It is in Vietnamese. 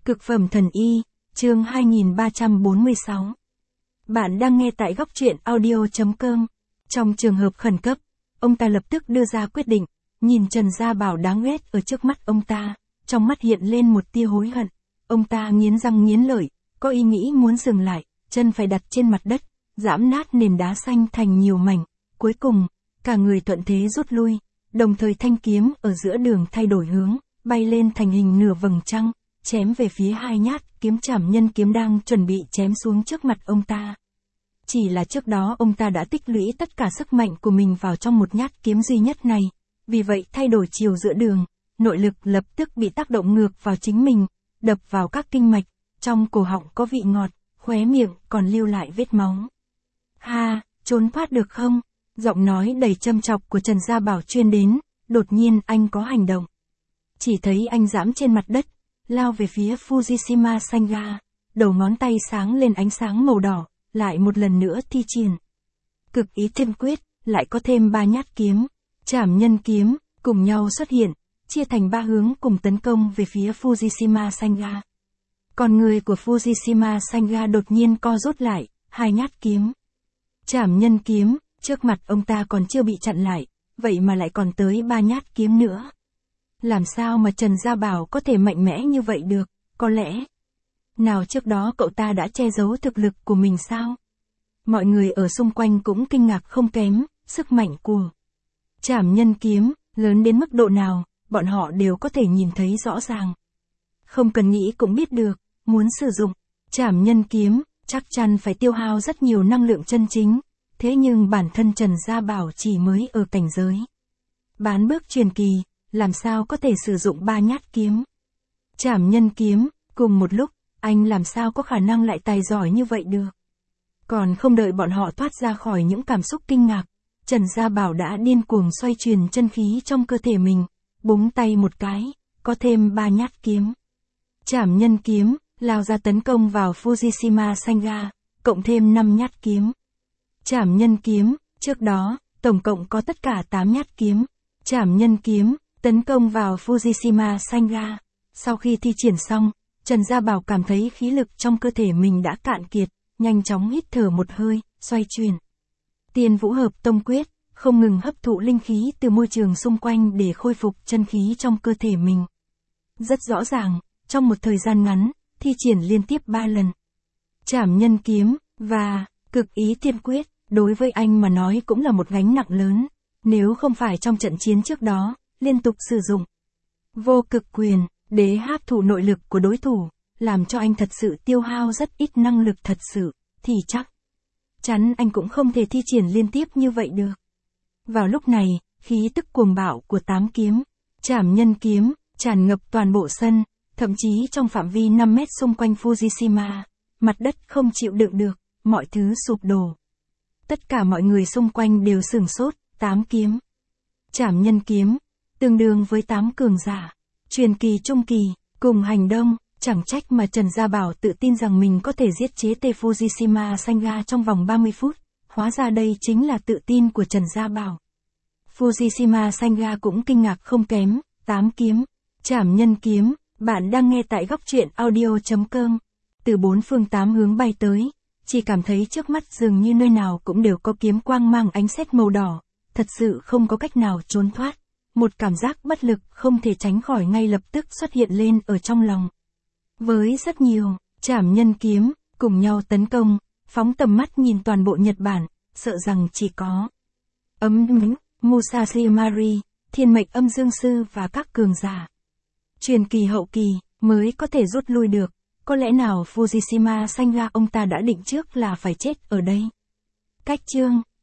Cực phẩm thần y, chương 2346. Bạn đang nghe tại góc truyện audio.com. Trong trường hợp khẩn cấp, ông ta lập tức đưa ra quyết định, nhìn Trần Gia Bảo đáng ghét ở trước mắt ông ta, trong mắt hiện lên một tia hối hận. Ông ta nghiến răng nghiến lợi, có ý nghĩ muốn dừng lại, chân phải đặt trên mặt đất, giẫm nát nền đá xanh thành nhiều mảnh. Cuối cùng, cả người thuận thế rút lui, đồng thời thanh kiếm ở giữa đường thay đổi hướng, bay lên thành hình nửa vầng trăng, chém về phía hai nhát kiếm trảm nhân kiếm đang chuẩn bị chém xuống trước mặt ông ta. Chỉ là trước đó ông ta đã tích lũy tất cả sức mạnh của mình vào trong một nhát kiếm duy nhất này, vì vậy thay đổi chiều giữa đường, nội lực lập tức bị tác động ngược vào chính mình, đập vào các kinh mạch, trong cổ họng có vị ngọt, khóe miệng còn lưu lại vết máu. Ha, trốn thoát được không? Giọng nói đầy châm chọc của Trần Gia Bảo truyền đến, đột nhiên anh có hành động. Chỉ thấy anh giẫm trên mặt đất, lao về phía Fujishima Senga, đầu ngón tay sáng lên ánh sáng màu đỏ, lại một lần nữa thi triển. Cực ý thiên quyết, lại có thêm 3 nhát kiếm, trảm nhân kiếm, cùng nhau xuất hiện, chia thành 3 hướng cùng tấn công về phía Fujishima Senga. Còn người của Fujishima Senga đột nhiên co rút lại, 2 nhát kiếm. Trảm nhân kiếm, trước mặt ông ta còn chưa bị chặn lại, vậy mà lại còn tới 3 nhát kiếm nữa. Làm sao mà Trần Gia Bảo có thể mạnh mẽ như vậy được, có lẽ. Nào trước đó cậu ta đã che giấu thực lực của mình sao? Mọi người ở xung quanh cũng kinh ngạc không kém, sức mạnh của trảm nhân kiếm, lớn đến mức độ nào, bọn họ đều có thể nhìn thấy rõ ràng. Không cần nghĩ cũng biết được, muốn sử dụng trảm nhân kiếm, chắc chắn phải tiêu hao rất nhiều năng lượng chân chính. Thế nhưng bản thân Trần Gia Bảo chỉ mới ở cảnh giới bán bước truyền kỳ, làm sao có thể sử dụng 3 nhát kiếm trảm nhân kiếm, cùng một lúc, anh làm sao có khả năng lại tài giỏi như vậy được. Còn không đợi bọn họ thoát ra khỏi những cảm xúc kinh ngạc, Trần Gia Bảo đã điên cuồng xoay truyền chân khí trong cơ thể mình, búng tay một cái, có thêm 3 nhát kiếm trảm nhân kiếm, lao ra tấn công vào Fujishima Senga, cộng thêm 5 nhát kiếm trảm nhân kiếm, trước đó, tổng cộng có tất cả 8 nhát kiếm trảm nhân kiếm, tấn công vào Fujishima Senga. Sau khi thi triển xong, Trần Gia Bảo cảm thấy khí lực trong cơ thể mình đã cạn kiệt, nhanh chóng hít thở một hơi, xoay chuyển Tiên Vũ Hợp Tông Quyết, không ngừng hấp thụ linh khí từ môi trường xung quanh để khôi phục chân khí trong cơ thể mình. Rất rõ ràng, trong một thời gian ngắn, thi triển liên tiếp 3 lần trảm nhân kiếm và cực ý thiên quyết, đối với anh mà nói cũng là một gánh nặng lớn. Nếu không phải trong trận chiến trước đó, liên tục sử dụng vô cực quyền để hấp thụ nội lực của đối thủ, làm cho anh thật sự tiêu hao rất ít năng lực thật sự, thì chắc chắn anh cũng không thể thi triển liên tiếp như vậy được. Vào lúc này, khí tức cuồng bạo của 8 kiếm trảm nhân kiếm tràn ngập toàn bộ sân, thậm chí trong phạm vi 5 mét xung quanh Fujishima, mặt đất không chịu đựng được, mọi thứ sụp đổ. Tất cả mọi người xung quanh đều sửng sốt. 8 kiếm trảm nhân kiếm, tương đương với 8 cường giả truyền kỳ trung kỳ, cùng hành động. Chẳng trách mà Trần Gia Bảo tự tin rằng mình có thể giết chế Fujishima Senga trong vòng 30 phút, hóa ra đây chính là tự tin của Trần Gia Bảo. Fujishima Senga cũng kinh ngạc không kém, 8 kiếm trảm nhân kiếm. Bạn đang nghe tại góc truyện audio.com. Từ 4 phương 8 hướng bay tới, chỉ cảm thấy trước mắt dường như nơi nào cũng đều có kiếm quang mang ánh sét màu đỏ, thật sự không có cách nào trốn thoát. Một cảm giác bất lực không thể tránh khỏi ngay lập tức xuất hiện lên ở trong lòng. Với rất nhiều trảm nhân kiếm cùng nhau tấn công, phóng tầm mắt nhìn toàn bộ Nhật Bản, sợ rằng chỉ có Musashi Mari, Thiên Mệnh Âm Dương Sư và các cường giả truyền kỳ hậu kỳ mới có thể rút lui được. Có lẽ nào Fujishima Senga ông ta đã định trước là phải chết ở đây. Cách chương